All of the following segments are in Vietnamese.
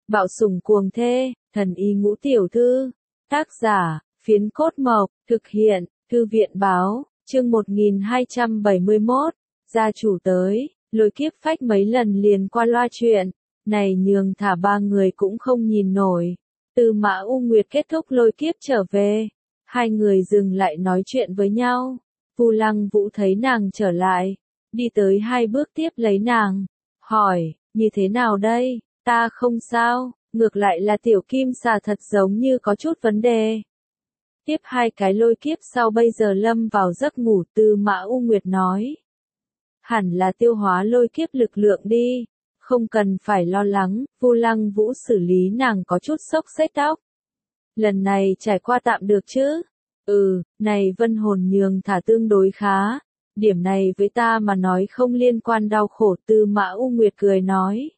Bạo sủng cuồng thê, thần y ngũ tiểu thư. Tác giả, Phiến Cốt Mộc, thực hiện, Thư viện báo, chương 1271, gia chủ tới, lôi kiếp phách mấy lần liền qua loa chuyện, này nhường thả ba người cũng không nhìn nổi. Từ Mã U Nguyệt kết thúc lôi kiếp trở về, hai người dừng lại nói chuyện với nhau. Vu Lăng Vũ thấy nàng trở lại, đi tới hai bước tiếp lấy nàng, hỏi, như thế nào đây, ta không sao, ngược lại là tiểu kim xà thật giống như có chút vấn đề. Tiếp hai cái lôi kiếp sau bây giờ lâm vào giấc ngủ. Từ Mã U Nguyệt nói, hẳn là tiêu hóa lôi kiếp lực lượng đi, không cần phải lo lắng. Vu Lăng Vũ xử lý nàng có chút xốc xếch tóc. Lần này trải qua tạm được chứ? Này vân hồn nhường thả tương đối khá. Điểm này với ta mà nói không liên quan đau khổ. Từ Mã U Nguyệt cười nói.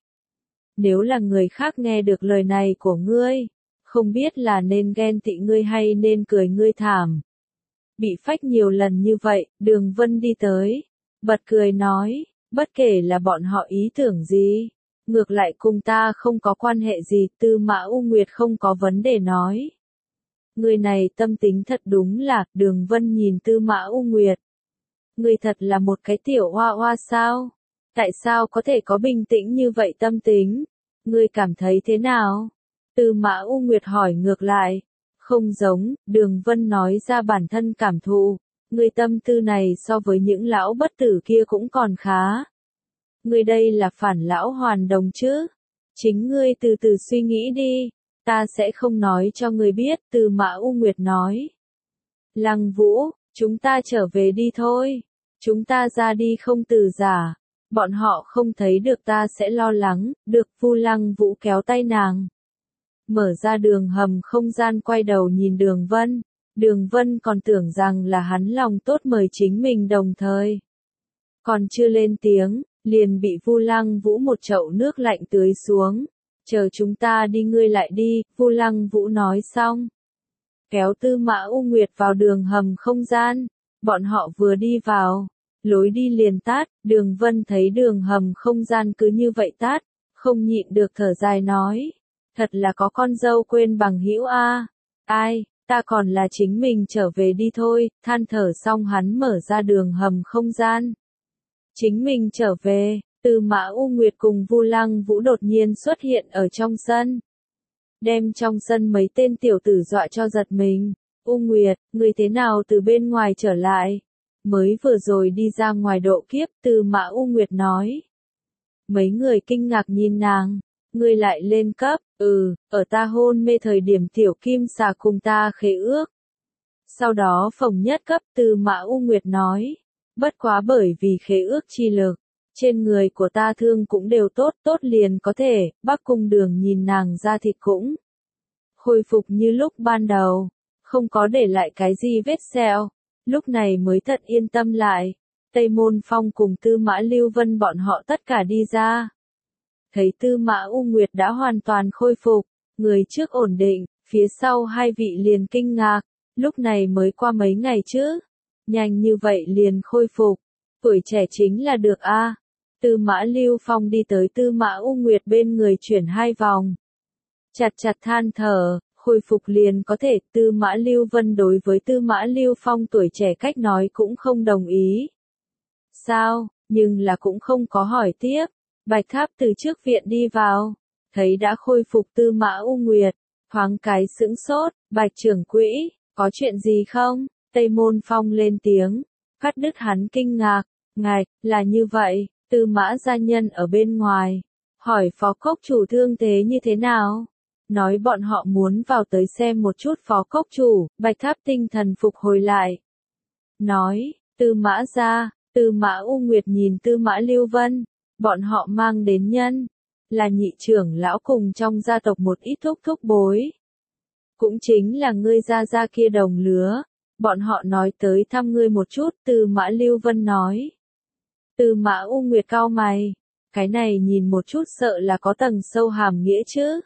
Nếu là người khác nghe được lời này của ngươi, không biết là nên ghen tị ngươi hay nên cười ngươi thảm. Bị phách nhiều lần như vậy, Đường Vân đi tới, bật cười nói, bất kể là bọn họ ý tưởng gì, ngược lại cùng ta không có quan hệ gì. Từ Mã U Nguyệt không có vấn đề nói. Người này tâm tính thật đúng là. Đường Vân nhìn Tư Mã U Nguyệt. Người thật là một cái tiểu hoa hoa sao? Tại sao có thể có bình tĩnh như vậy tâm tính? Ngươi cảm thấy thế nào? Tư Mã U Nguyệt hỏi ngược lại. Không giống. Đường Vân nói ra bản thân cảm thụ. Ngươi tâm tư này so với những lão bất tử kia cũng còn khá. Ngươi đây là phản lão hoàn đồng chứ? Chính ngươi từ từ suy nghĩ đi. Ta sẽ không nói cho ngươi biết. Từ Mã U Nguyệt nói. Lăng Vũ, chúng ta trở về đi thôi. Chúng ta ra đi không từ giả. Bọn họ không thấy được ta sẽ lo lắng. Được. Vu Lăng Vũ kéo tay nàng. Mở ra đường hầm không gian, quay đầu nhìn Đường Vân. Đường Vân còn tưởng rằng là hắn lòng tốt mời chính mình đồng thời. Còn chưa lên tiếng, liền bị Vu Lăng Vũ một chậu nước lạnh tưới xuống. Chờ chúng ta đi ngươi lại đi. Vu Lăng Vũ nói xong, kéo Tư Mã U Nguyệt vào đường hầm không gian. Bọn họ vừa đi vào, lối đi liền tát. Đường Vân thấy đường hầm không gian cứ như vậy tát, không nhịn được thở dài nói, thật là có con dâu quên bằng hữu a. Ai, ta còn là chính mình trở về đi thôi. Than thở xong hắn mở ra đường hầm không gian. Chính mình trở về. Từ Mã U Nguyệt cùng Vu Lăng Vũ đột nhiên xuất hiện ở trong sân. Đem trong sân mấy tên tiểu tử dọa cho giật mình. U Nguyệt, người thế nào từ bên ngoài trở lại? Mới vừa rồi đi ra ngoài độ kiếp. Từ Mã U Nguyệt nói. Mấy người kinh ngạc nhìn nàng. Ngươi lại lên cấp? Ở ta hôn mê thời điểm tiểu kim xà cùng ta khế ước. Sau đó phồng nhất cấp. Từ Mã U Nguyệt nói. Bất quá bởi vì khế ước chi lực, trên người của ta thương cũng đều tốt liền có thể. Bắc Cung Đường nhìn nàng da thịt cũng khôi phục như lúc ban đầu, không có để lại cái gì vết sẹo, lúc này mới thật yên tâm lại. Tây Môn Phong cùng Tư Mã Lưu Vân bọn họ tất cả đi ra. Thấy Tư Mã U Nguyệt đã hoàn toàn khôi phục, người trước ổn định, phía sau hai vị liền kinh ngạc, lúc này mới qua mấy ngày chứ, nhanh như vậy liền khôi phục, tuổi trẻ chính là được a. Tư Mã Lưu Phong đi tới Tư Mã U Nguyệt bên người chuyển hai vòng. Chặt than thở, khôi phục liền có thể. Tư Mã Lưu Vân đối với Tư Mã Lưu Phong tuổi trẻ cách nói cũng không đồng ý. Sao, nhưng là cũng không có hỏi tiếp. Bạch Tháp từ trước viện đi vào, thấy đã khôi phục Tư Mã U Nguyệt, thoáng cái sững sốt. Bạch trưởng quỹ, có chuyện gì không? Tây Môn Phong lên tiếng, cắt đứt hắn kinh ngạc. Ngài, là như vậy. Tư Mã gia nhân ở bên ngoài, hỏi phó cốc chủ thương thế như thế nào? Nói bọn họ muốn vào tới xem một chút phó cốc chủ. Bạch Tháp tinh thần phục hồi lại. Nói, Tư Mã gia. Tư Mã U Nguyệt nhìn Tư Mã Lưu Vân. Bọn họ mang đến nhân, là nhị trưởng lão cùng trong gia tộc một ít thúc bối. Cũng chính là ngươi gia kia đồng lứa. Bọn họ nói tới thăm ngươi một chút. Tư Mã Lưu Vân nói. Tư Mã U Nguyệt cau mày. Cái này nhìn một chút sợ là có tầng sâu hàm nghĩa chứ.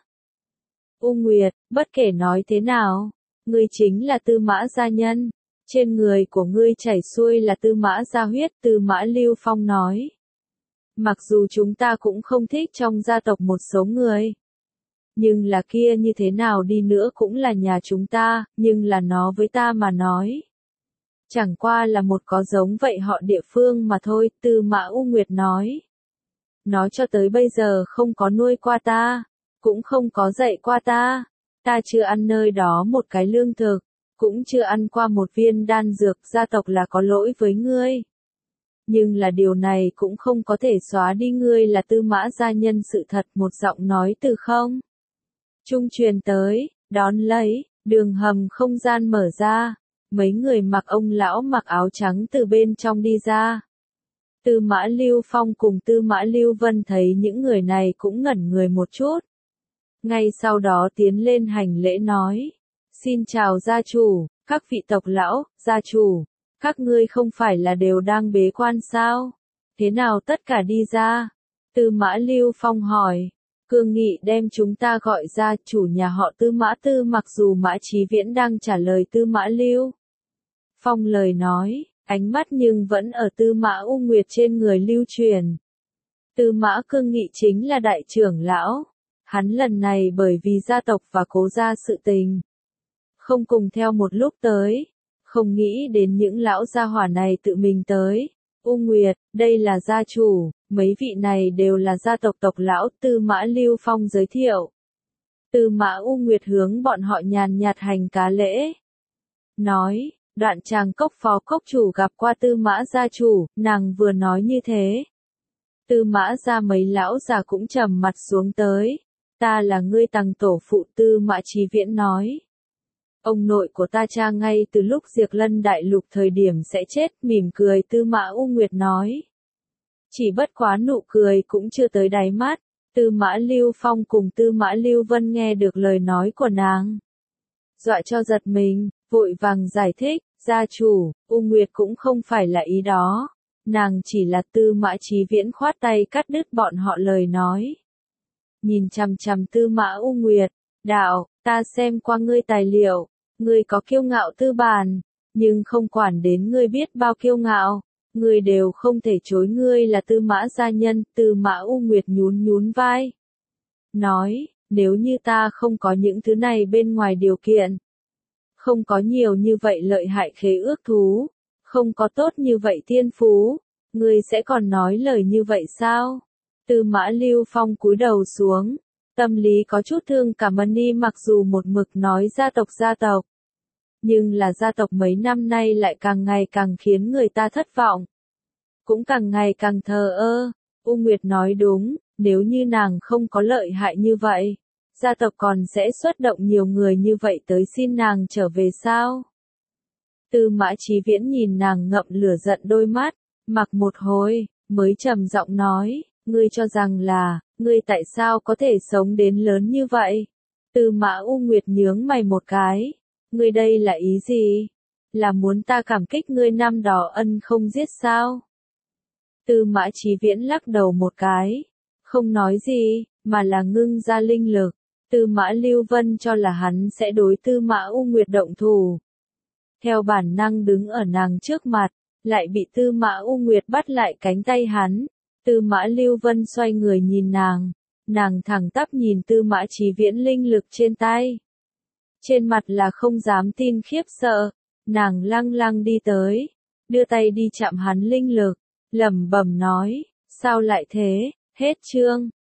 U Nguyệt, bất kể nói thế nào, ngươi chính là Tư Mã gia nhân. Trên người của ngươi chảy xuôi là Tư Mã gia huyết. Tư Mã Lưu Phong nói. Mặc dù chúng ta cũng không thích trong gia tộc một số người, Nhưng là kia như thế nào đi nữa cũng là nhà chúng ta, nhưng là nó với ta mà nói. Chẳng qua là một có giống vậy họ địa phương mà thôi, Tư Mã U Nguyệt nói. Nó cho tới bây giờ không có nuôi qua ta, cũng không có dạy qua ta chưa ăn nơi đó một cái lương thực, cũng chưa ăn qua một viên đan dược, gia tộc là có lỗi với ngươi. Nhưng là điều này cũng không có thể xóa đi ngươi là Tư Mã gia nhân sự thật, một giọng nói từ không trung truyền tới, đón lấy, đường hầm không gian mở ra, mấy người mặc ông lão mặc áo trắng từ bên trong đi ra. Tư Mã Lưu Phong cùng Tư Mã Lưu Vân thấy những người này cũng ngẩn người một chút. Ngay sau đó tiến lên hành lễ nói, xin chào gia chủ, các vị tộc lão, gia chủ, các ngươi không phải là đều đang bế quan sao? Thế nào tất cả đi ra? Tư Mã Lưu Phong hỏi. Cương Nghị đem chúng ta gọi ra, chủ nhà họ Tư Mã Tư, mặc dù Mã Chí Viễn đang trả lời Tư Mã Lưu Phong lời nói, ánh mắt nhưng vẫn ở Tư Mã U Nguyệt trên người lưu truyền. Tư Mã Cương Nghị chính là đại trưởng lão. Hắn lần này bởi vì gia tộc và cố gia sự tình, không cùng theo một lúc tới, không nghĩ đến những lão gia hỏa này tự mình tới. U Nguyệt, đây là gia chủ, mấy vị này đều là gia tộc tộc lão, Tư Mã Lưu Phong giới thiệu. Tư Mã U Nguyệt hướng bọn họ nhàn nhạt hành cá lễ. Nói, Đoạn Tràng Cốc phó cốc chủ gặp qua Tư Mã gia chủ, nàng vừa nói như thế. Tư Mã gia mấy lão già cũng trầm mặt xuống tới. Ta là ngươi Tằng tổ phụ, Tư Mã Chí Viễn nói. Ông nội của ta cha ngay từ lúc Diệt Lân Đại Lục thời điểm sẽ chết, mỉm cười, Tư Mã U Nguyệt nói. Chỉ bất quá nụ cười cũng chưa tới đáy mắt. Tư Mã Lưu Phong cùng Tư Mã Lưu Vân nghe được lời nói của nàng, dọa cho giật mình, vội vàng giải thích, gia chủ, U Nguyệt cũng không phải là ý đó. Nàng chỉ là Tư Mã Chí Viễn khoát tay cắt đứt bọn họ lời nói. Nhìn chằm chằm Tư Mã U Nguyệt, đạo, ta xem qua ngươi tài liệu, ngươi có kiêu ngạo tư bản, nhưng không quản đến ngươi biết bao kiêu ngạo, ngươi đều không thể chối ngươi là Tư Mã gia nhân. Tư Mã U Nguyệt nhún nhún vai. Nói, nếu như ta không có những thứ này bên ngoài điều kiện, không có nhiều như vậy lợi hại khế ước thú, không có tốt như vậy thiên phú, ngươi sẽ còn nói lời như vậy sao? Tư Mã Lưu Phong cúi đầu xuống, tâm lý có chút thương cảm đi, mặc dù một mực nói gia tộc, nhưng là gia tộc mấy năm nay lại càng ngày càng khiến người ta thất vọng, cũng càng ngày càng thờ ơ. U Nguyệt nói đúng, nếu như nàng không có lợi hại như vậy, gia tộc còn sẽ xuất động nhiều người như vậy tới xin nàng trở về sao? Tư Mã Chí Viễn nhìn nàng ngậm lửa giận đôi mắt, mặc một hồi, mới trầm giọng nói, ngươi cho rằng là, ngươi tại sao có thể sống đến lớn như vậy? Tư Mã U Nguyệt nhướng mày một cái, ngươi đây là ý gì? Là muốn ta cảm kích ngươi năm đó ân không giết sao? Tư Mã Chí Viễn lắc đầu một cái, không nói gì, mà là ngưng ra linh lực. Tư Mã Lưu Vân cho là hắn sẽ đối Tư Mã U Nguyệt động thủ. Theo bản năng đứng ở nàng trước mặt, lại bị Tư Mã U Nguyệt bắt lại cánh tay hắn. Tư Mã Lưu Vân xoay người nhìn nàng thẳng tắp nhìn Tư Mã Chí Viễn linh lực trên tay. Trên mặt là không dám tin khiếp sợ, nàng lăng lăng đi tới, đưa tay đi chạm hắn linh lực, lẩm bẩm nói, sao lại thế, hết chương.